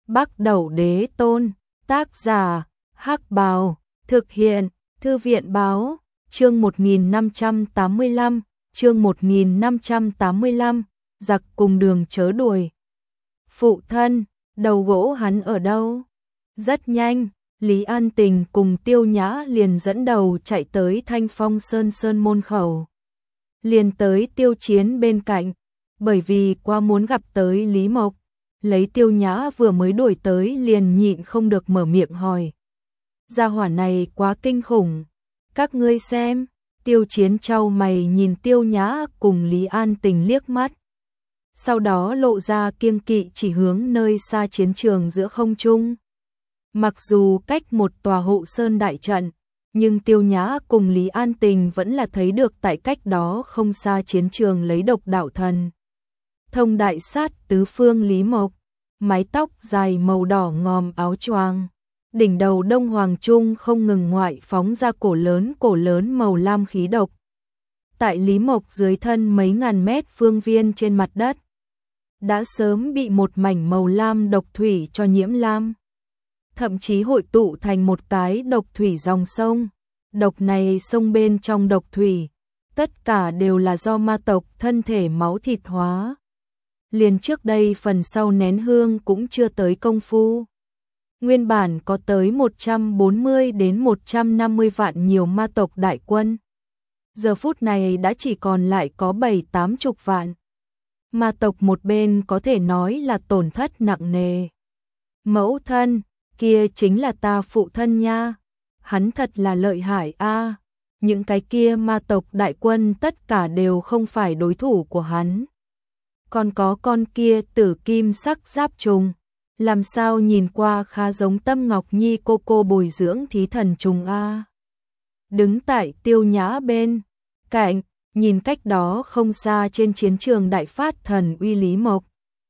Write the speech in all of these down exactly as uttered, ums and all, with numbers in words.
Bắc Đẩu Đế Tôn, tác giả, Hắc Bào, thực hiện, Thư viện báo, chương một nghìn năm trăm tám mươi lăm, chương một nghìn năm trăm tám mươi lăm, giặc cùng đường chớ đuổi. Phụ thân, đầu gỗ hắn ở đâu? Rất nhanh, Lý An Tình cùng Tiêu Nhã liền dẫn đầu chạy tới Thanh Phong Sơn Sơn môn khẩu. Liền tới Tiêu Chiến bên cạnh, bởi vì quá muốn gặp tới Lý Mộc, lấy Tiêu Nhã vừa mới đuổi tới liền nhịn không được mở miệng hỏi. Gia hỏa này quá kinh khủng, các ngươi xem. Tiêu Chiến chau mày nhìn Tiêu Nhã cùng Lý An Tình liếc mắt. Sau đó lộ ra kiêng kỵ chỉ hướng nơi xa chiến trường giữa không trung. Mặc dù cách một tòa hộ sơn đại trận, nhưng Tiêu Nhã cùng Lý An Tình vẫn là thấy được tại cách đó không xa chiến trường lấy độc đạo thần. Thông đại sát tứ phương Lý Mộc, mái tóc dài màu đỏ ngòm áo choàng, đỉnh đầu Đông Hoàng Trung không ngừng ngoại phóng ra cổ lớn cổ lớn màu lam khí độc. Tại Lý Mộc dưới thân mấy ngàn mét phương viên trên mặt đất, đã sớm bị một mảnh màu lam độc thủy cho nhiễm lam. Thậm chí hội tụ thành một cái độc thủy dòng sông. Độc này sông bên trong độc thủy, tất cả đều là do ma tộc thân thể máu thịt hóa. Liền trước đây phần sau nén hương cũng chưa tới công phu. Nguyên bản có tới một trăm bốn mươi đến một trăm năm mươi vạn nhiều ma tộc đại quân. Giờ phút này đã chỉ còn lại có bảy tám chục vạn. Ma tộc một bên có thể nói là tổn thất nặng nề. Mẫu thân, kia chính là ta phụ thân nha. Hắn thật là lợi hại a. Những cái kia ma tộc đại quân tất cả đều không phải đối thủ của hắn. Còn có con kia tử kim sắc giáp trùng, làm sao nhìn qua khá giống Tâm Ngọc Nhi cô cô bồi dưỡng thí thần trùng a. Đứng tại Tiêu Nhã bên cạnh, nhìn cách đó không xa trên chiến trường đại phát thần uy Lý Mộc.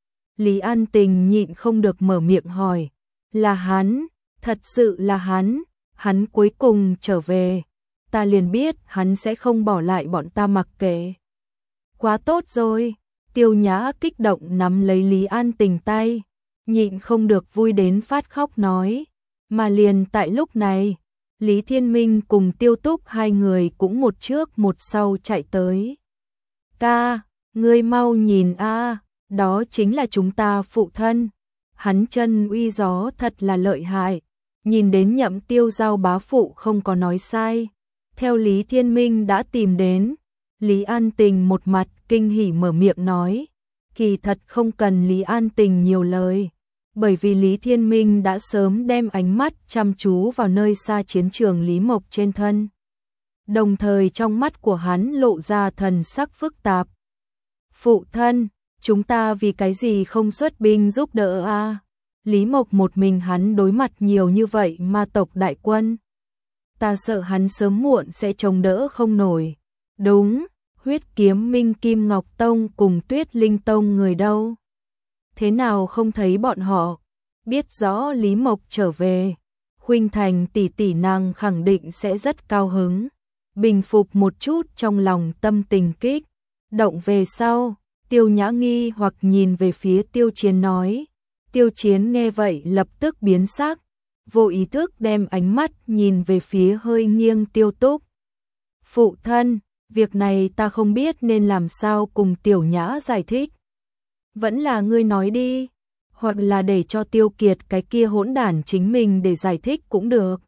Lý An Tình nhịn không được mở miệng hỏi, là hắn, thật sự là hắn, hắn cuối cùng trở về, ta liền biết hắn sẽ không bỏ lại bọn ta mặc kệ. Quá tốt rồi. Tiêu Nhã kích động nắm lấy Lý An Tình tay, nhịn không được vui đến phát khóc nói. Mà liền tại lúc này, Lý Thiên Minh cùng Tiêu Túc hai người cũng một trước một sau chạy tới. Ca, ngươi mau nhìn a, đó chính là chúng ta phụ thân. Hắn chân uy gió thật là lợi hại, nhìn đến Nhậm Tiêu Giao bá phụ không có nói sai. Theo Lý Thiên Minh đã tìm đến, Lý An Tình một mặt kinh hỉ mở miệng nói, kỳ thật không cần Lý An Tình nhiều lời, bởi vì Lý Thiên Minh đã sớm đem ánh mắt chăm chú vào nơi xa chiến trường Lý Mộc trên thân. Đồng thời trong mắt của hắn lộ ra thần sắc phức tạp. Phụ thân, chúng ta vì cái gì không xuất binh giúp đỡ a? Lý Mộc một mình hắn đối mặt nhiều như vậy ma tộc đại quân. Ta sợ hắn sớm muộn sẽ chống đỡ không nổi. Đúng, Huyết Kiếm Minh Kim Ngọc Tông cùng Tuyết Linh Tông người đâu? Thế nào không thấy bọn họ? Biết rõ Lý Mộc trở về, Khuynh Thành tỷ tỷ nàng khẳng định sẽ rất cao hứng. Bình phục một chút trong lòng tâm tình kích động về sau, Tiêu Nhã nghi hoặc nhìn về phía Tiêu Chiến nói. Tiêu Chiến nghe vậy lập tức biến sắc, vô ý thức đem ánh mắt nhìn về phía hơi nghiêng Tiêu Túc. Phụ thân, việc này ta không biết nên làm sao cùng Tiểu Nhã giải thích. Vẫn là ngươi nói đi, hoặc là để cho Tiêu Kiệt cái kia hỗn đản chính mình để giải thích cũng được.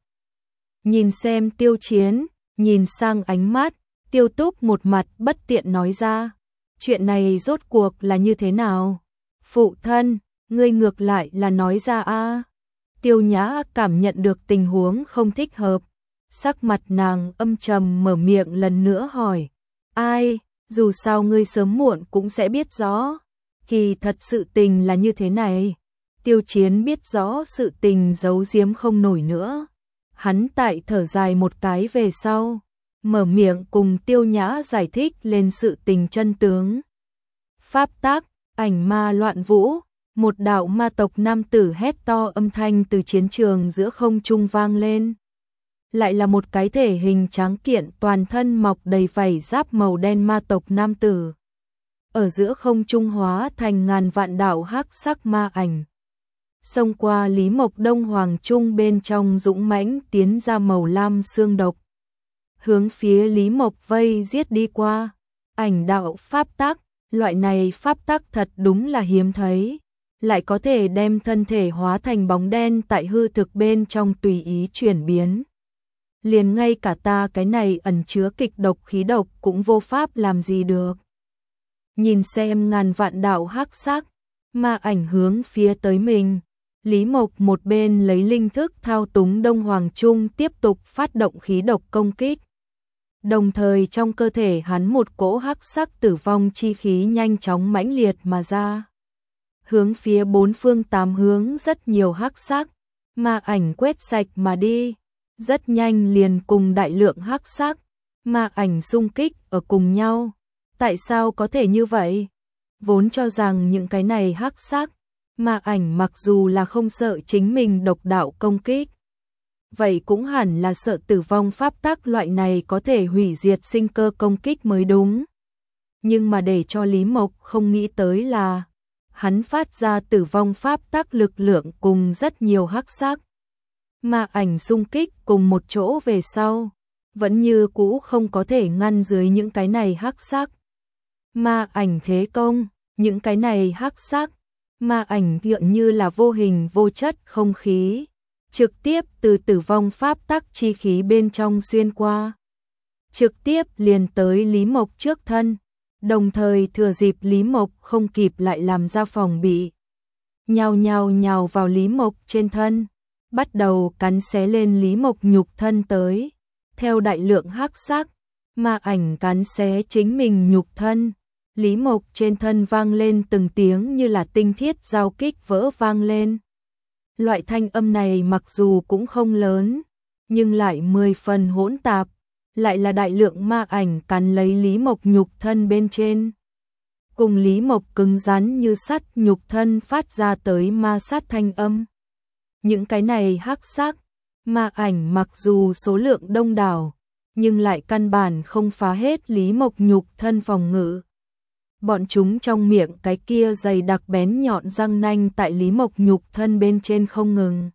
Nhìn xem Tiêu Chiến, nhìn sang ánh mắt, Tiêu Túc một mặt bất tiện nói ra. Chuyện này rốt cuộc là như thế nào? Phụ thân, ngươi ngược lại là nói ra a. Tiêu Nhã cảm nhận được tình huống không thích hợp. Sắc mặt nàng âm trầm mở miệng lần nữa hỏi. Ai, dù sao ngươi sớm muộn cũng sẽ biết rõ. Kỳ thật sự tình là như thế này. Tiêu Chiến biết rõ sự tình giấu giếm không nổi nữa. Hắn tại thở dài một cái về sau, mở miệng cùng Tiêu Nhã giải thích lên sự tình chân tướng. Pháp tác, ảnh ma loạn vũ, một đạo ma tộc nam tử hét to âm thanh từ chiến trường giữa không trung vang lên. Lại là một cái thể hình tráng kiện toàn thân mọc đầy vảy giáp màu đen ma tộc nam tử. Ở giữa không trung hóa thành ngàn vạn đạo hắc sắc ma ảnh. xông qua Lý Mộc Đông Hoàng Trung bên trong dũng mãnh tiến ra màu lam xương độc. Hướng phía Lý Mộc vây giết đi qua, ảnh đạo pháp tắc, loại này pháp tắc thật đúng là hiếm thấy, lại có thể đem thân thể hóa thành bóng đen tại hư thực bên trong tùy ý chuyển biến. Liền ngay cả ta cái này ẩn chứa kịch độc khí độc cũng vô pháp làm gì được. Nhìn xem ngàn vạn đạo hắc sắc, ma ảnh hướng phía tới mình. Lý Mộc một bên lấy linh thức thao túng Đông Hoàng Trung tiếp tục phát động khí độc công kích. Đồng thời trong cơ thể hắn một cỗ hắc sắc tử vong chi khí nhanh chóng mãnh liệt mà ra. Hướng phía bốn phương tám hướng rất nhiều hắc sắc, ma ảnh quét sạch mà đi. Rất nhanh liền cùng đại lượng hắc sắc, ma ảnh xung kích ở cùng nhau. Tại sao có thể như vậy? Vốn cho rằng những cái này hắc sắc, ma ảnh mặc dù là không sợ chính mình độc đạo công kích, vậy cũng hẳn là sợ tử vong pháp tắc loại này có thể hủy diệt sinh cơ công kích mới đúng. Nhưng mà để cho Lý Mộc không nghĩ tới là, hắn phát ra tử vong pháp tắc lực lượng cùng rất nhiều hắc sắc. Ma ảnh xung kích cùng một chỗ về sau, vẫn như cũ không có thể ngăn dưới những cái này hắc sắc. Ma ảnh thế công, những cái này hắc sắc, ma ảnh tựa như là vô hình vô chất không khí, trực tiếp từ tử vong pháp tắc chi khí bên trong xuyên qua. Trực tiếp liền tới Lý Mộc trước thân, đồng thời thừa dịp Lý Mộc không kịp lại làm ra phòng bị. Nhào nhào nhào vào Lý Mộc trên thân, bắt đầu cắn xé lên Lý Mộc nhục thân tới. Theo đại lượng hắc sắc, ma ảnh cắn xé chính mình nhục thân. Lý Mộc trên thân vang lên từng tiếng như là tinh thiết giao kích vỡ vang lên. Loại thanh âm này mặc dù cũng không lớn, nhưng lại mười phần hỗn tạp, lại là đại lượng ma ảnh cắn lấy Lý Mộc nhục thân bên trên. Cùng Lý Mộc cứng rắn như sắt nhục thân phát ra tới ma sát thanh âm. Những cái này hắc sắc, ma ảnh mặc dù số lượng đông đảo, nhưng lại căn bản không phá hết Lý Mộc nhục thân phòng ngự. Bọn chúng trong miệng cái kia dày đặc bén nhọn răng nanh tại Lý Mộc nhục thân bên trên không ngừng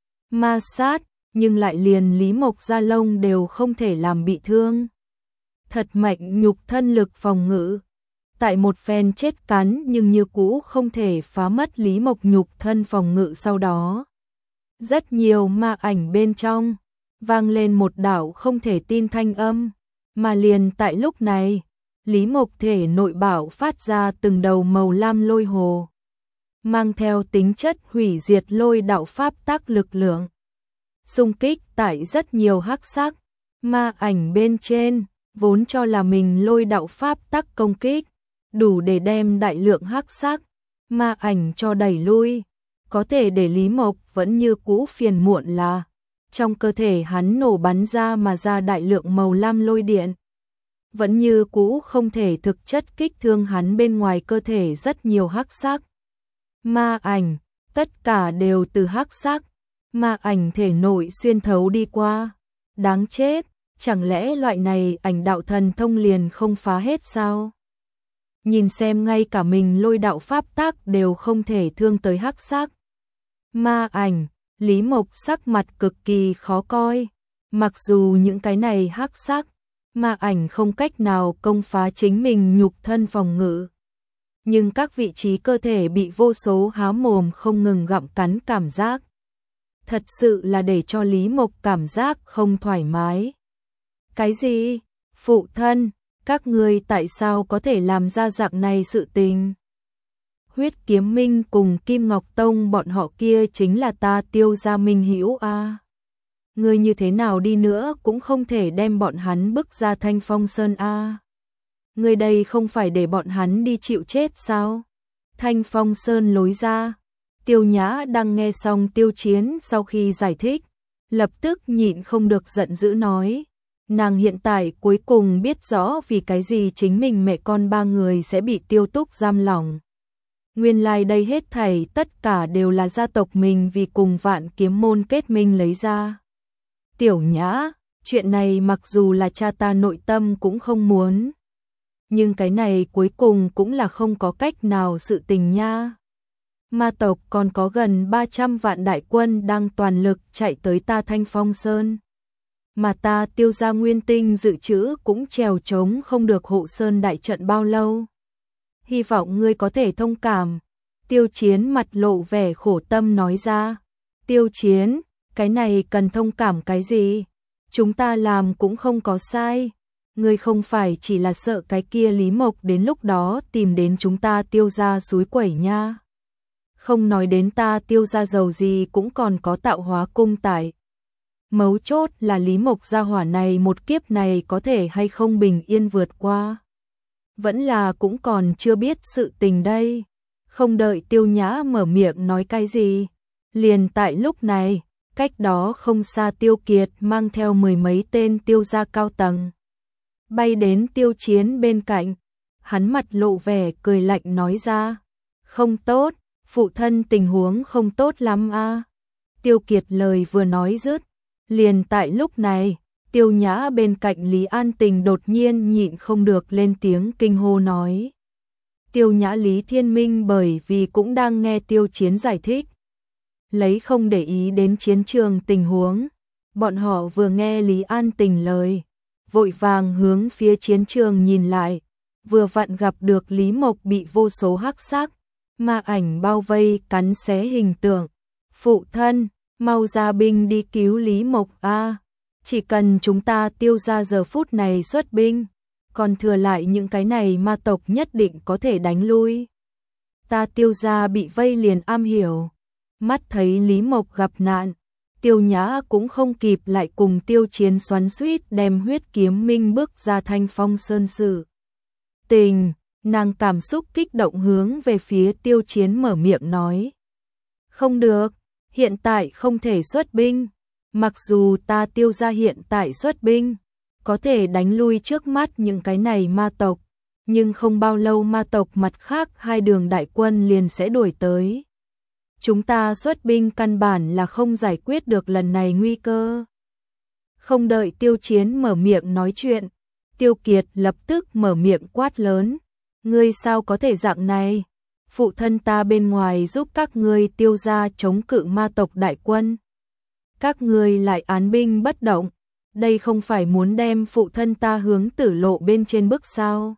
ma sát, nhưng lại liền Lý Mộc da lông đều không thể làm bị thương. Thật mạnh nhục thân lực phòng ngự. Tại một phen chết cắn nhưng như cũ không thể phá mất Lý Mộc nhục thân phòng ngự sau đó. Rất nhiều ma ảnh bên trong, vang lên một đạo không thể tin thanh âm, mà liền tại lúc này, Lý Mộc thể nội bảo phát ra từng đầu màu lam lôi hồ, mang theo tính chất hủy diệt lôi đạo pháp tắc lực lượng. Xung kích tại rất nhiều hắc sắc, ma ảnh bên trên, vốn cho là mình lôi đạo pháp tắc công kích, đủ để đem đại lượng hắc sắc, ma ảnh cho đẩy lui. Có thể để Lý Mộc vẫn như cũ phiền muộn là, trong cơ thể hắn nổ bắn ra mà ra đại lượng màu lam lôi điện. Vẫn như cũ không thể thực chất kích thương hắn bên ngoài cơ thể rất nhiều hắc sắc. Ma ảnh, tất cả đều từ hắc sắc, ma ảnh thể nội xuyên thấu đi qua. Đáng chết, chẳng lẽ loại này ảnh đạo thần thông liền không phá hết sao? Nhìn xem ngay cả mình lôi đạo pháp tắc đều không thể thương tới hắc sắc. Ma ảnh, Lý Mộc sắc mặt cực kỳ khó coi. Mặc dù những cái này hắc sắc, ma ảnh không cách nào công phá chính mình nhục thân phòng ngự, nhưng các vị trí cơ thể bị vô số há mồm không ngừng gặm cắn cảm giác. Thật sự là để cho Lý Mộc cảm giác không thoải mái. Cái gì? Phụ thân, các ngươi tại sao có thể làm ra dạng này sự tình? Huyết Kiếm Minh cùng Kim Ngọc Tông bọn họ kia chính là ta Tiêu gia minh hữu a. À. Ngươi như thế nào đi nữa cũng không thể đem bọn hắn bức ra Thanh Phong Sơn a. À. Ngươi đây không phải để bọn hắn đi chịu chết sao? Thanh Phong Sơn lối ra. Tiêu Nhã đang nghe xong Tiêu Chiến sau khi giải thích, lập tức nhịn không được giận dữ nói. Nàng hiện tại cuối cùng biết rõ vì cái gì chính mình mẹ con ba người sẽ bị Tiêu Túc giam lỏng. Nguyên lai like đây hết thảy tất cả đều là gia tộc mình vì cùng Vạn Kiếm môn kết minh lấy ra. Tiểu Nhã, chuyện này mặc dù là cha ta nội tâm cũng không muốn, nhưng cái này cuối cùng cũng là không có cách nào sự tình nha. Ma tộc còn có gần ba trăm vạn đại quân đang toàn lực chạy tới ta Thanh Phong Sơn. Mà ta Tiêu gia nguyên tinh dự trữ cũng trèo trống không được hộ sơn đại trận bao lâu. Hy vọng ngươi có thể thông cảm. Tiêu Chiến mặt lộ vẻ khổ tâm nói ra. Tiêu Chiến, cái này cần thông cảm cái gì? Chúng ta làm cũng không có sai. Ngươi không phải chỉ là sợ cái kia Lý Mộc đến lúc đó tìm đến chúng ta Tiêu gia xúi quẩy nha. Không nói đến ta Tiêu gia giàu gì cũng còn có tạo hóa cung tại. Mấu chốt là Lý Mộc gia hỏa này một kiếp này có thể hay không bình yên vượt qua. Vẫn là cũng còn chưa biết sự tình đây. Không đợi Tiêu Nhã mở miệng nói cái gì. Liền tại lúc này, cách đó không xa Tiêu Kiệt mang theo mười mấy tên Tiêu gia cao tầng. Bay đến Tiêu Chiến bên cạnh. Hắn mặt lộ vẻ cười lạnh nói ra. Không tốt, phụ thân tình huống không tốt lắm a. Tiêu Kiệt lời vừa nói dứt. Liền tại lúc này, Tiêu Nhã bên cạnh Lý An Tình đột nhiên nhịn không được lên tiếng kinh hô nói. Tiêu Nhã Lý Thiên Minh bởi vì cũng đang nghe Tiêu Chiến giải thích. Lấy không để ý đến chiến trường tình huống. Bọn họ vừa nghe Lý An Tình lời. Vội vàng hướng phía chiến trường nhìn lại. Vừa vặn gặp được Lý Mộc bị vô số hắc sắc. Ma ảnh bao vây cắn xé hình tượng. Phụ thân, mau ra binh đi cứu Lý Mộc a. Chỉ cần chúng ta Tiêu gia giờ phút này xuất binh. Còn thừa lại những cái này ma tộc nhất định có thể đánh lui. Ta Tiêu gia bị vây liền am hiểu. Mắt thấy Lý Mộc gặp nạn. Tiêu Nhã cũng không kịp lại cùng Tiêu Chiến xoắn xuýt đem huyết kiếm minh bước ra Thanh Phong Sơn sự. Tình, nàng cảm xúc kích động hướng về phía Tiêu Chiến mở miệng nói. Không được, hiện tại không thể xuất binh. Mặc dù ta Tiêu gia hiện tại xuất binh, có thể đánh lui trước mắt những cái này ma tộc, nhưng không bao lâu ma tộc mặt khác hai đường đại quân liền sẽ đuổi tới. Chúng ta xuất binh căn bản là không giải quyết được lần này nguy cơ. Không đợi Tiêu Chiến mở miệng nói chuyện, Tiêu Kiệt lập tức mở miệng quát lớn. Ngươi sao có thể dạng này? Phụ thân ta bên ngoài giúp các ngươi Tiêu gia chống cự ma tộc đại quân. Các ngươi lại án binh bất động. Đây không phải muốn đem phụ thân ta hướng tử lộ bên trên bức sao?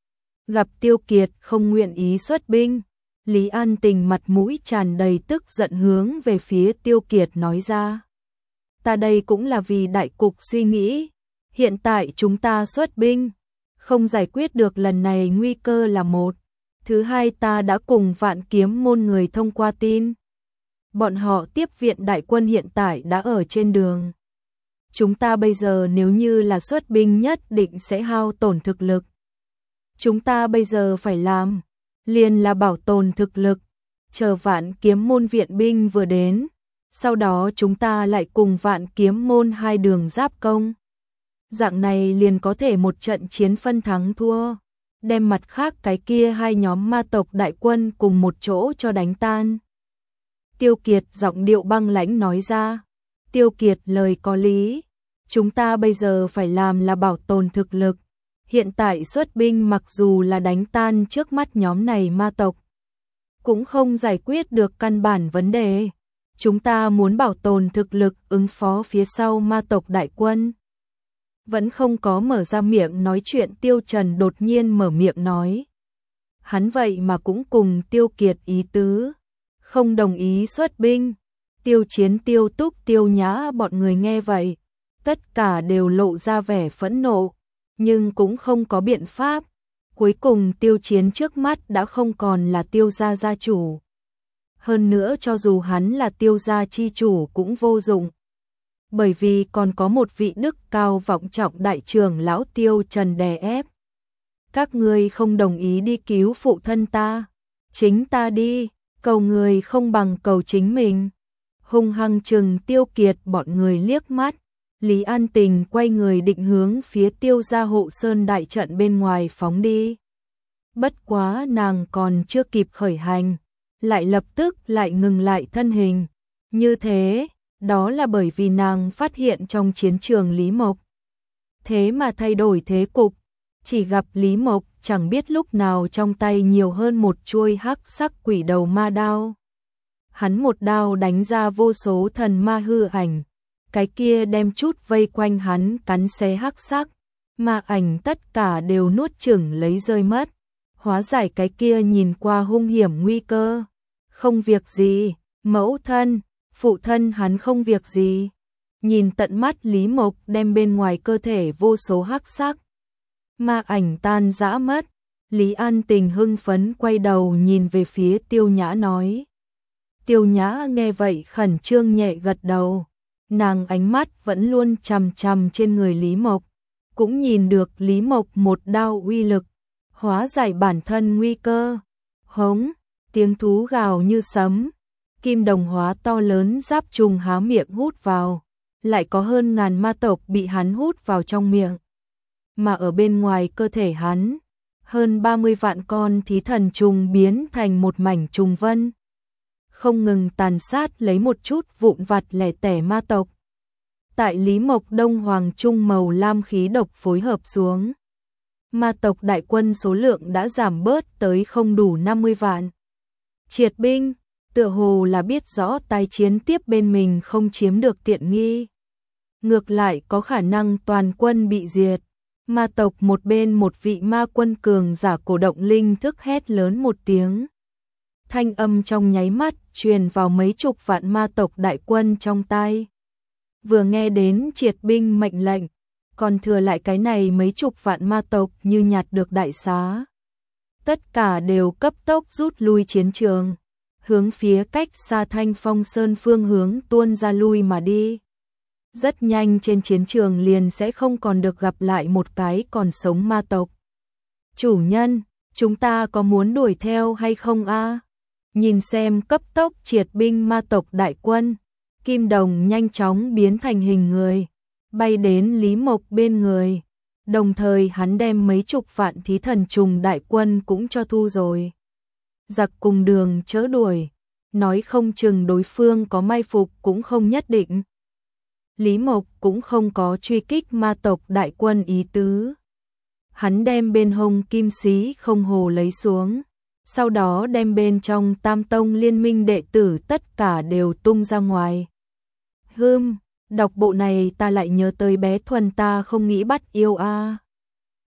Gặp Tiêu Kiệt không nguyện ý xuất binh. Lý An Tình mặt mũi tràn đầy tức giận hướng về phía Tiêu Kiệt nói ra. Ta đây cũng là vì đại cục suy nghĩ. Hiện tại chúng ta xuất binh. Không giải quyết được lần này nguy cơ là một. Thứ hai ta đã cùng Vạn Kiếm môn người thông qua tin. Bọn họ tiếp viện đại quân hiện tại đã ở trên đường. Chúng ta bây giờ nếu như là xuất binh nhất định sẽ hao tổn thực lực. Chúng ta bây giờ phải làm, liền là bảo tồn thực lực, chờ Vạn Kiếm môn viện binh vừa đến, sau đó chúng ta lại cùng Vạn Kiếm môn hai đường giáp công. Dạng này liền có thể một trận chiến phân thắng thua, đem mặt khác cái kia hai nhóm ma tộc đại quân cùng một chỗ cho đánh tan. Tiêu Kiệt giọng điệu băng lãnh nói ra. Tiêu Kiệt lời có lý, chúng ta bây giờ phải làm là bảo tồn thực lực. Hiện tại xuất binh mặc dù là đánh tan trước mắt nhóm này ma tộc, cũng không giải quyết được căn bản vấn đề. Chúng ta muốn bảo tồn thực lực ứng phó phía sau ma tộc đại quân. Vẫn không có mở ra miệng nói chuyện Tiêu Trần đột nhiên mở miệng nói. Hắn vậy mà cũng cùng Tiêu Kiệt ý tứ, không đồng ý xuất binh. Tiêu Chiến, Tiêu Túc, Tiêu Nhã bọn người nghe vậy, tất cả đều lộ ra vẻ phẫn nộ, nhưng cũng không có biện pháp. Cuối cùng Tiêu Chiến trước mắt đã không còn là Tiêu gia gia chủ. Hơn nữa cho dù hắn là Tiêu gia chi chủ cũng vô dụng. Bởi vì còn có một vị đức cao vọng trọng đại trưởng lão Tiêu Trần đè ép. Các ngươi không đồng ý đi cứu phụ thân ta, chính ta đi, cầu người không bằng cầu chính mình. Hung hăng trừng Tiêu Kiệt bọn người liếc mắt. Lý An Tình quay người định hướng phía Tiêu gia hộ sơn đại trận bên ngoài phóng đi. Bất quá nàng còn chưa kịp khởi hành, lại lập tức lại ngừng lại thân hình. Như thế, đó là bởi vì nàng phát hiện trong chiến trường Lý Mộc. Thế mà thay đổi thế cục, chỉ gặp Lý Mộc chẳng biết lúc nào trong tay nhiều hơn một chuôi hắc sắc quỷ đầu ma đao. hắn một đao đánh ra vô số thần ma hư ảnh, cái kia đem chút vây quanh hắn cắn xé hắc sắc, ma ảnh tất cả đều nuốt chửng lấy rơi mất. Hóa giải cái kia nhìn qua hung hiểm nguy cơ. Không việc gì, mẫu thân, phụ thân hắn không việc gì. Nhìn tận mắt Lý Mộc đem bên ngoài cơ thể vô số hắc sắc ma ảnh tan rã mất, Lý An Tình hưng phấn quay đầu nhìn về phía Tiêu Nhã nói. Tiêu Nhã nghe vậy khẩn trương nhẹ gật đầu, nàng ánh mắt vẫn luôn chằm chằm trên người Lý Mộc, cũng nhìn được Lý Mộc một đao uy lực, hóa giải bản thân nguy cơ. Hống, tiếng thú gào như sấm, kim đồng hóa to lớn giáp trùng há miệng hút vào, lại có hơn ngàn ma tộc bị hắn hút vào trong miệng. Mà ở bên ngoài cơ thể hắn, hơn ba mươi vạn con thí thần trùng biến thành một mảnh trùng vân, không ngừng tàn sát lấy một chút vụn vặt lẻ tẻ ma tộc. Tại Lý Mộc Đông Hoàng trung màu lam khí độc phối hợp xuống, ma tộc đại quân số lượng đã giảm bớt tới không đủ năm mươi vạn. Triệt binh, tựa hồ là biết rõ tái chiến tiếp bên mình không chiếm được tiện nghi. Ngược lại có khả năng toàn quân bị diệt. Ma tộc một bên một vị ma quân cường giả cổ động linh thức hét lớn một tiếng. Thanh âm trong nháy mắt truyền vào mấy chục vạn ma tộc đại quân trong tai. Vừa nghe đến triệt binh mệnh lệnh, còn thừa lại cái này mấy chục vạn ma tộc như nhặt được đại xá. Tất cả đều cấp tốc rút lui chiến trường, hướng phía cách xa Thanh Phong Sơn phương hướng tuôn ra lui mà đi. Rất nhanh trên chiến trường liền sẽ không còn được gặp lại một cái còn sống ma tộc. Chủ nhân, chúng ta có muốn đuổi theo hay không a? Nhìn xem cấp tốc triệt binh ma tộc đại quân, Kim Đồng nhanh chóng biến thành hình người, bay đến Lý Mộc bên người. Đồng thời hắn đem mấy chục vạn thí thần trùng đại quân cũng cho thu rồi. Giặc cùng đường chớ đuổi, nói không chừng đối phương có mai phục cũng không nhất định. Lý Mộc cũng không có truy kích ma tộc đại quân ý tứ. Hắn đem bên hông kim xí không hồ lấy xuống, sau đó đem bên trong Tam Tông liên minh đệ tử tất cả đều tung ra ngoài. Hừm, đọc bộ này ta lại nhớ tới bé Thuần ta không nghĩ bắt yêu a.